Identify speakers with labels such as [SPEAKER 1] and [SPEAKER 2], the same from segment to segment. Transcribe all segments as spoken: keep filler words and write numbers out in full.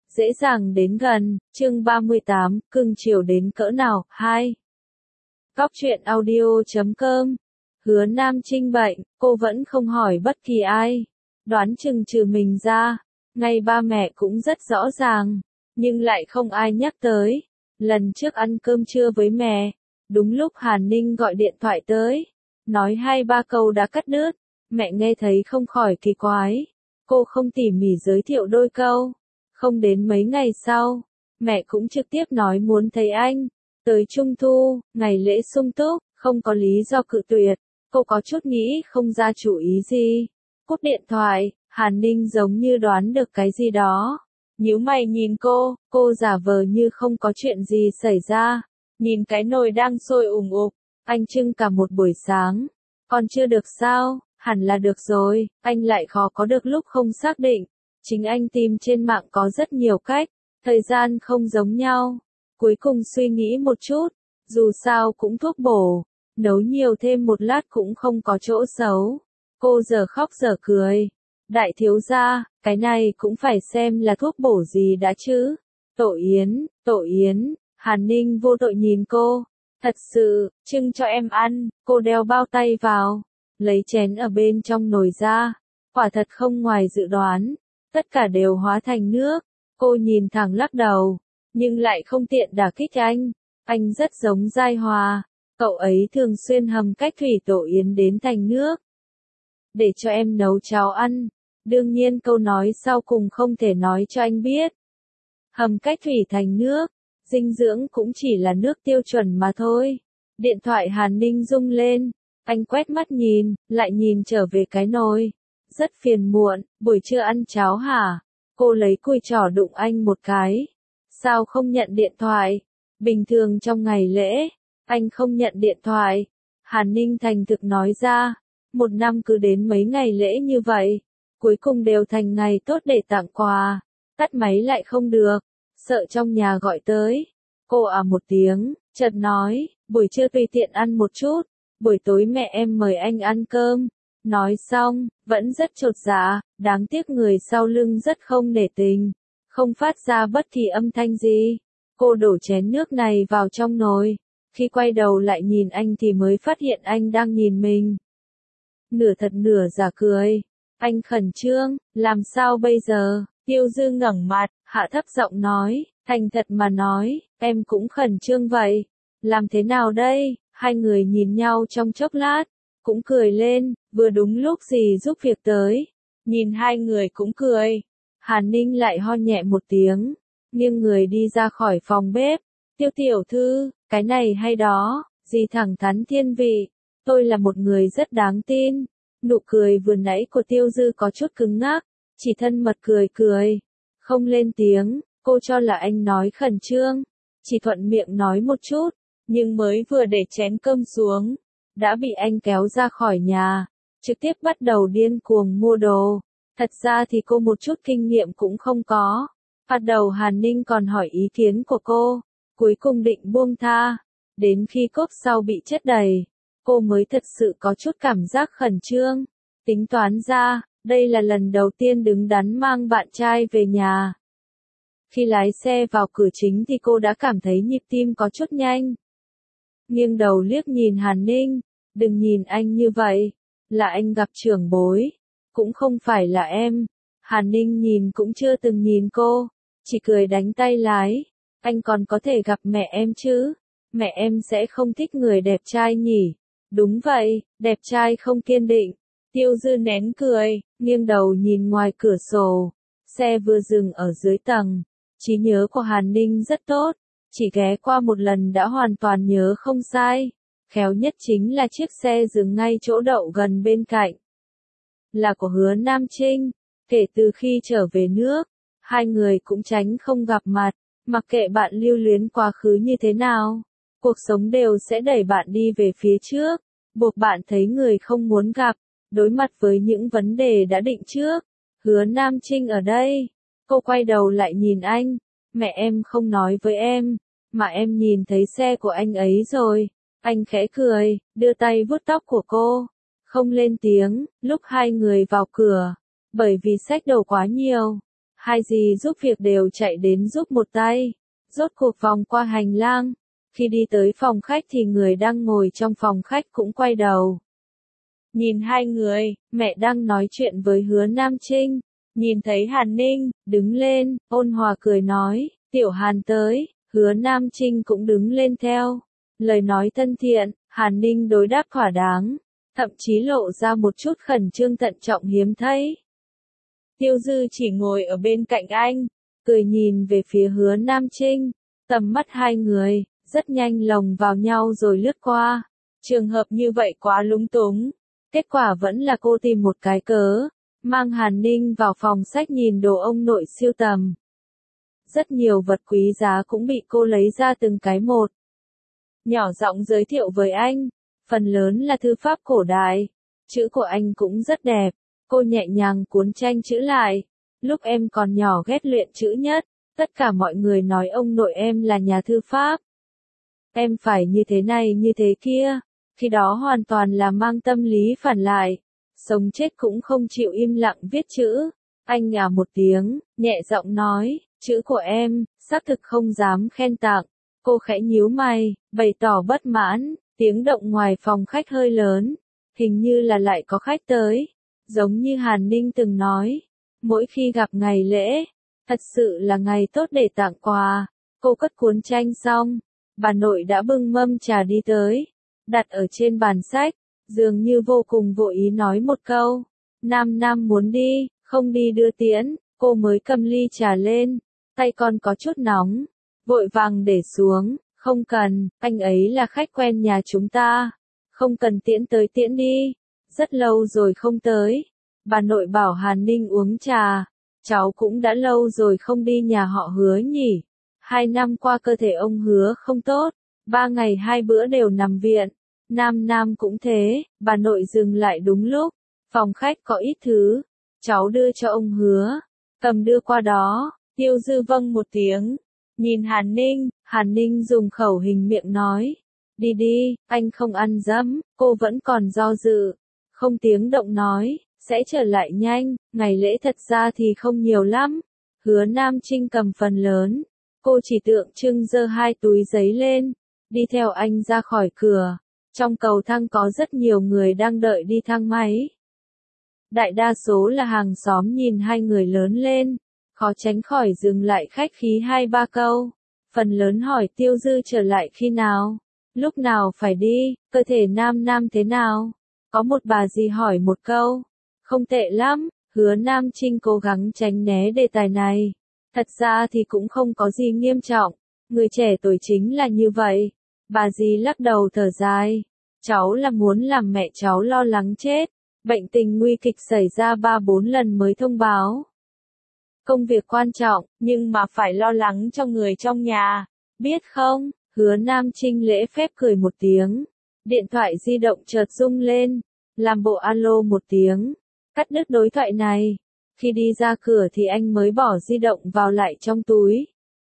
[SPEAKER 1] dễ dàng đến gần, chương ba mươi tám, cưng chiều đến cỡ nào, hai. Góc truyện audio chấm com. Hứa Nam Trinh bệnh, cô vẫn không hỏi bất kỳ ai. Đoán chừng trừ mình ra, ngay ba mẹ cũng rất rõ ràng, nhưng lại không ai nhắc tới. Lần trước ăn cơm trưa với mẹ, đúng lúc Hàn Ninh gọi điện thoại tới, nói hai ba câu đã cắt đứt, mẹ nghe thấy không khỏi kỳ quái. Cô không tỉ mỉ giới thiệu đôi câu. Không đến mấy ngày sau, mẹ cũng trực tiếp nói muốn thấy anh. Tới Trung Thu, ngày lễ sum túc, không có lý do cự tuyệt. Cô có chút nghĩ không ra chủ ý gì. Cúp điện thoại, Hàn Ninh giống như đoán được cái gì đó. Nhíu mày nhìn cô, cô giả vờ như không có chuyện gì xảy ra. Nhìn cái nồi đang sôi ủng ục, anh trưng cả một buổi sáng. Còn chưa được sao, hẳn là được rồi, anh lại khó có được lúc không xác định. Chính anh tìm trên mạng có rất nhiều cách, thời gian không giống nhau. Cuối cùng suy nghĩ một chút, dù sao cũng thuốc bổ, nấu nhiều thêm một lát cũng không có chỗ xấu. Cô giờ khóc giờ cười. Đại thiếu gia, cái này cũng phải xem là thuốc bổ gì đã chứ. Tổ yến, tổ yến, Hàn Ninh vô tội nhìn cô. Thật sự, trưng cho em ăn, cô đeo bao tay vào, lấy chén ở bên trong nồi ra. Quả thật không ngoài dự đoán, tất cả đều hóa thành nước. Cô nhìn thẳng lắc đầu, nhưng lại không tiện đả kích anh. Anh rất giống Giai Hòa, cậu ấy thường xuyên hầm cách thủy tổ yến đến thành nước. Để cho em nấu cháo ăn. Đương nhiên câu nói sau cùng không thể nói cho anh biết. Hầm cách thủy thành nước, dinh dưỡng cũng chỉ là nước tiêu chuẩn mà thôi. Điện thoại Hàn Ninh rung lên, anh quét mắt nhìn, lại nhìn trở về cái nồi. Rất phiền muộn, buổi trưa ăn cháo hả? Cô lấy cùi trỏ đụng anh một cái. Sao không nhận điện thoại? Bình thường trong ngày lễ, anh không nhận điện thoại. Hàn Ninh thành thực nói ra, một năm cứ đến mấy ngày lễ như vậy, cuối cùng đều thành ngày tốt để tặng quà. Tắt máy lại không được, sợ trong nhà gọi tới. Cô à một tiếng, chợt nói, buổi trưa tùy tiện ăn một chút, buổi tối mẹ em mời anh ăn cơm. Nói xong, vẫn rất chột dạ, đáng tiếc người sau lưng rất không nể tình, không phát ra bất kỳ âm thanh gì. Cô đổ chén nước này vào trong nồi, khi quay đầu lại nhìn anh thì mới phát hiện anh đang nhìn mình. Nửa thật nửa giả cười, anh khẩn trương, làm sao bây giờ? Tiêu Dư ngẩng mặt, hạ thấp giọng nói, thành thật mà nói, em cũng khẩn trương vậy. Làm thế nào đây? Hai người nhìn nhau trong chốc lát, cũng cười lên, vừa đúng lúc dì giúp việc tới. Nhìn hai người cũng cười. Hàn Ninh lại ho nhẹ một tiếng, nghiêng người đi ra khỏi phòng bếp. Tiêu tiểu thư, cái này hay đó, dì thẳng thắn thiên vị. Tôi là một người rất đáng tin. Nụ cười vừa nãy của Tiêu Dư có chút cứng ngắc, chỉ thân mật cười cười, không lên tiếng. Cô cho là anh nói khẩn trương, chỉ thuận miệng nói một chút, nhưng mới vừa để chén cơm xuống, đã bị anh kéo ra khỏi nhà, trực tiếp bắt đầu điên cuồng mua đồ. Thật ra thì cô một chút kinh nghiệm cũng không có. Bắt đầu Hàn Ninh còn hỏi ý kiến của cô, cuối cùng định buông tha. Đến khi cốp sau bị chất đầy, cô mới thật sự có chút cảm giác khẩn trương. Tính toán ra, đây là lần đầu tiên đứng đắn mang bạn trai về nhà. Khi lái xe vào cửa chính thì cô đã cảm thấy nhịp tim có chút nhanh. Nghiêng đầu liếc nhìn Hàn Ninh, đừng nhìn anh như vậy, là anh gặp trưởng bối, cũng không phải là em. Hàn Ninh nhìn cũng chưa từng nhìn cô, chỉ cười đánh tay lái, anh còn có thể gặp mẹ em chứ, mẹ em sẽ không thích người đẹp trai nhỉ? Đúng vậy, đẹp trai không kiên định. Tiêu Dư nén cười, nghiêng đầu nhìn ngoài cửa sổ, xe vừa dừng ở dưới tầng. Trí nhớ của Hàn Ninh rất tốt, chỉ ghé qua một lần đã hoàn toàn nhớ không sai. Khéo nhất chính là chiếc xe dừng ngay chỗ đậu gần bên cạnh. Là của Hứa Nam Trinh. Kể từ khi trở về nước, hai người cũng tránh không gặp mặt, mặc kệ bạn lưu luyến quá khứ như thế nào. Cuộc sống đều sẽ đẩy bạn đi về phía trước, buộc bạn thấy người không muốn gặp, đối mặt với những vấn đề đã định trước. Hứa Nam Trinh ở đây. Cô quay đầu lại nhìn anh, mẹ em không nói với em, mà em nhìn thấy xe của anh ấy rồi. Anh khẽ cười, đưa tay vuốt tóc của cô, không lên tiếng. Lúc hai người vào cửa, bởi vì xách đồ quá nhiều, hai dì giúp việc đều chạy đến giúp một tay. Rốt cuộc vòng qua hành lang. Khi đi tới phòng khách thì người đang ngồi trong phòng khách cũng quay đầu. Nhìn hai người, mẹ đang nói chuyện với Hứa Nam Trinh. Nhìn thấy Hàn Ninh, đứng lên, ôn hòa cười nói, Tiểu Hàn tới, Hứa Nam Trinh cũng đứng lên theo. Lời nói thân thiện, Hàn Ninh đối đáp thỏa đáng, thậm chí lộ ra một chút khẩn trương thận trọng hiếm thấy. Tiêu Dư chỉ ngồi ở bên cạnh anh, cười nhìn về phía Hứa Nam Trinh, tầm mắt hai người, rất nhanh lồng vào nhau rồi lướt qua. Trường hợp như vậy quá lúng túng, kết quả vẫn là cô tìm một cái cớ, mang Hàn Ninh vào phòng sách nhìn đồ ông nội siêu tầm. Rất nhiều vật quý giá cũng bị cô lấy ra từng cái một. Nhỏ giọng giới thiệu với anh, phần lớn là thư pháp cổ đại, chữ của anh cũng rất đẹp, cô nhẹ nhàng cuốn tranh chữ lại. Lúc em còn nhỏ ghét luyện chữ nhất, tất cả mọi người nói ông nội em là nhà thư pháp. Em phải như thế này như thế kia, khi đó hoàn toàn là mang tâm lý phản lại, sống chết cũng không chịu im lặng viết chữ. Anh à một tiếng, nhẹ giọng nói, chữ của em, xác thực không dám khen tặng. Cô khẽ nhíu mày, bày tỏ bất mãn, tiếng động ngoài phòng khách hơi lớn, hình như là lại có khách tới. Giống như Hàn Ninh từng nói, mỗi khi gặp ngày lễ, thật sự là ngày tốt để tặng quà. Cô cất cuốn tranh xong, bà nội đã bưng mâm trà đi tới, đặt ở trên bàn sách, dường như vô cùng vội ý nói một câu, Nam Nam muốn đi, không đi đưa tiễn. Cô mới cầm ly trà lên, tay còn có chút nóng, vội vàng để xuống, không cần, anh ấy là khách quen nhà chúng ta, không cần tiễn tới tiễn đi, rất lâu rồi không tới. Bà nội bảo Hàn Ninh uống trà, cháu cũng đã lâu rồi không đi nhà họ Hứa nhỉ. Hai năm qua cơ thể ông Hứa không tốt, ba ngày hai bữa đều nằm viện. Nam Nam cũng thế, bà nội dừng lại đúng lúc, phòng khách có ít thứ, cháu đưa cho ông Hứa, cầm đưa qua đó. Tiêu Dư vâng một tiếng, nhìn Hàn Ninh, Hàn Ninh dùng khẩu hình miệng nói, đi đi, anh không ăn dấm. Cô vẫn còn do dự, không tiếng động nói, sẽ trở lại nhanh, ngày lễ thật ra thì không nhiều lắm. Hứa Nam Trinh cầm phần lớn, cô chỉ tượng trưng giơ hai túi giấy lên, đi theo anh ra khỏi cửa. Trong cầu thang có rất nhiều người đang đợi đi thang máy. Đại đa số là hàng xóm nhìn hai người lớn lên, khó tránh khỏi dừng lại khách khí hai ba câu. Phần lớn hỏi Tiêu Dư trở lại khi nào, lúc nào phải đi, cơ thể Nam Nam thế nào. Có một bà dì hỏi một câu, không tệ lắm. Hứa Nam Trinh cố gắng tránh né đề tài này. Thật ra thì cũng không có gì nghiêm trọng, người trẻ tuổi chính là như vậy. Bà dì lắc đầu thở dài, cháu là muốn làm mẹ cháu lo lắng chết. Bệnh tình nguy kịch xảy ra ba bốn lần mới thông báo. Công việc quan trọng, nhưng mà phải lo lắng cho người trong nhà, biết không? Hứa Nam Trinh lễ phép cười một tiếng. Điện thoại di động chợt rung lên, làm bộ alo một tiếng, cắt đứt đối thoại này. Khi đi ra cửa thì anh mới bỏ di động vào lại trong túi.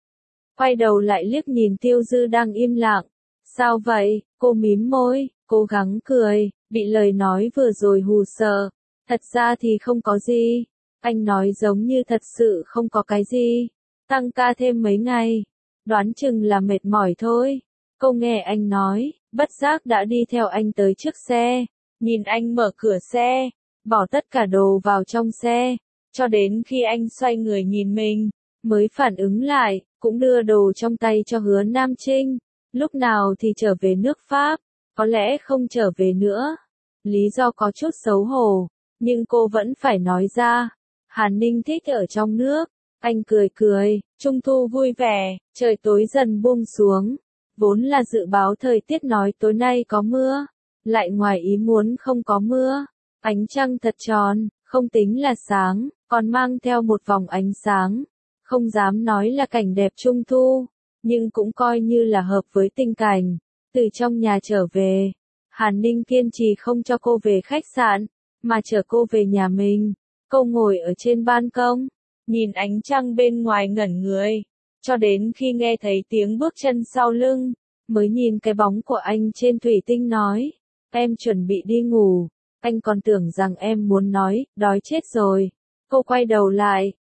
[SPEAKER 1] Quay đầu lại liếc nhìn Tiêu Dư đang im lặng. Sao vậy? Cô mím môi, cố gắng cười, bị lời nói vừa rồi hù sợ. Thật ra thì không có gì. Anh nói giống như thật sự không có cái gì. Tăng ca thêm mấy ngày, đoán chừng là mệt mỏi thôi. Cô nghe anh nói, bất giác đã đi theo anh tới trước xe. Nhìn anh mở cửa xe, bỏ tất cả đồ vào trong xe, cho đến khi anh xoay người nhìn mình, mới phản ứng lại, cũng đưa đồ trong tay cho Hứa Nam Trinh. Lúc nào thì trở về nước Pháp, có lẽ không trở về nữa. Lý do có chút xấu hổ, nhưng cô vẫn phải nói ra. Hàn Ninh thích ở trong nước. Anh cười cười, trung thu vui vẻ, trời tối dần buông xuống. Vốn là dự báo thời tiết nói tối nay có mưa, lại ngoài ý muốn không có mưa. Ánh trăng thật tròn, không tính là sáng, còn mang theo một vòng ánh sáng. Không dám nói là cảnh đẹp trung thu, nhưng cũng coi như là hợp với tình cảnh. Từ trong nhà trở về, Hàn Ninh kiên trì không cho cô về khách sạn, mà chở cô về nhà mình. Cô ngồi ở trên ban công, nhìn ánh trăng bên ngoài ngẩn người, cho đến khi nghe thấy tiếng bước chân sau lưng, mới nhìn cái bóng của anh trên thủy tinh nói, em chuẩn bị đi ngủ. Anh còn tưởng rằng em muốn nói, đói chết rồi. Cô quay đầu lại,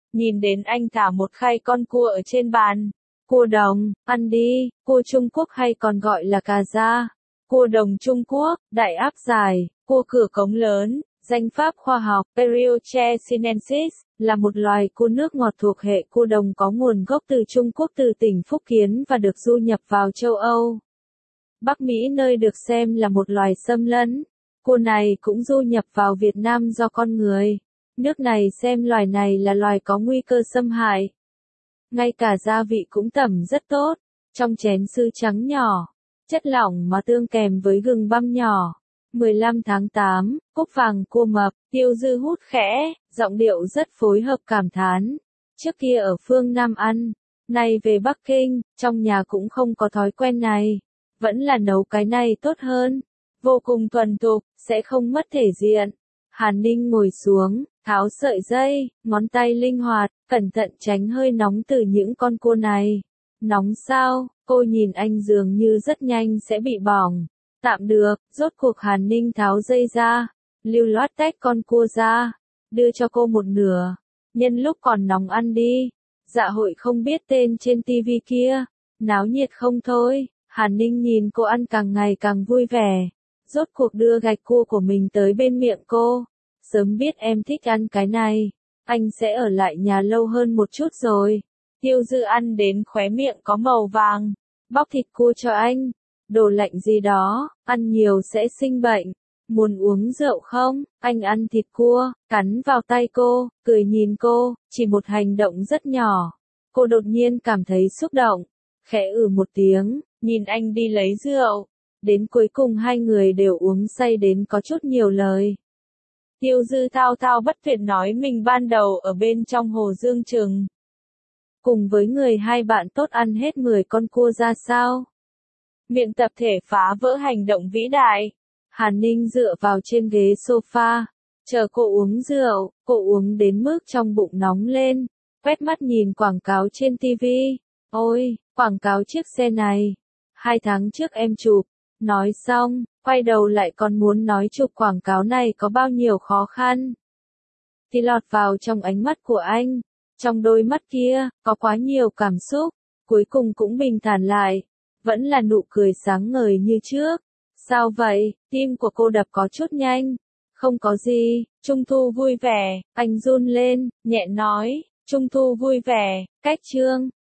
[SPEAKER 1] nhìn đến anh thả một khay con cua ở trên bàn. Cua đồng, ăn đi, cua Trung Quốc hay còn gọi là cà da. Cua đồng Trung Quốc, đại áp dài, cua cửa cống lớn, danh pháp khoa học Perioche sinensis, là một loài cua nước ngọt thuộc hệ cua đồng có nguồn gốc từ Trung Quốc từ tỉnh Phúc Kiến và được du nhập vào châu Âu. Bắc Mỹ nơi được xem là một loài xâm lấn. Cua này cũng du nhập vào Việt Nam do con người. Nước này xem loài này là loài có nguy cơ xâm hại. Ngay cả gia vị cũng tẩm rất tốt, trong chén sứ trắng nhỏ, chất lỏng mà tương kèm với gừng băm nhỏ. mười lăm tháng tám, cúc vàng cua mập, Tiêu Dư hút khẽ, giọng điệu rất phối hợp cảm thán. Trước kia ở phương Nam ăn, nay về Bắc Kinh, trong nhà cũng không có thói quen này. Vẫn là nấu cái này tốt hơn. Vô cùng thuần thục, sẽ không mất thể diện. Hàn Ninh ngồi xuống, tháo sợi dây, ngón tay linh hoạt, cẩn thận tránh hơi nóng từ những con cua này. Nóng sao? Cô nhìn anh dường như rất nhanh sẽ bị bỏng. Tạm được, rốt cuộc Hàn Ninh tháo dây ra, lưu loát tách con cua ra, đưa cho cô một nửa. Nhân lúc còn nóng ăn đi. Dạ hội không biết tên trên tivi kia, náo nhiệt không thôi. Hàn Ninh nhìn cô ăn càng ngày càng vui vẻ. Rốt cuộc đưa gạch cua của mình tới bên miệng cô. Sớm biết em thích ăn cái này, anh sẽ ở lại nhà lâu hơn một chút rồi. Tiêu Dư ăn đến khóe miệng có màu vàng. Bóc thịt cua cho anh. Đồ lạnh gì đó, ăn nhiều sẽ sinh bệnh. Muốn uống rượu không? Anh ăn thịt cua, cắn vào tay cô, cười nhìn cô, chỉ một hành động rất nhỏ. Cô đột nhiên cảm thấy xúc động. Khẽ ừ một tiếng, nhìn anh đi lấy rượu. Đến cuối cùng hai người đều uống say đến có chút nhiều lời. Tiêu Dư thao thao bất tuyệt nói mình ban đầu ở bên trong hồ Dương Trừng. Cùng với người hai bạn tốt ăn hết mười con cua ra sao. Miệng tập thể phá vỡ hành động vĩ đại. Hàn Ninh dựa vào trên ghế sofa. Chờ cô uống rượu, cô uống đến mức trong bụng nóng lên. Quét mắt nhìn quảng cáo trên tivi. Ôi, quảng cáo chiếc xe này. Hai tháng trước em chụp. Nói xong, quay đầu lại còn muốn nói chụp quảng cáo này có bao nhiêu khó khăn. Thì lọt vào trong ánh mắt của anh. Trong đôi mắt kia, có quá nhiều cảm xúc. Cuối cùng cũng bình thản lại. Vẫn là nụ cười sáng ngời như trước. Sao vậy? Tim của cô đập có chút nhanh. Không có gì, Trung thu vui vẻ. Anh run lên, nhẹ nói. Trung thu vui vẻ, cách chương.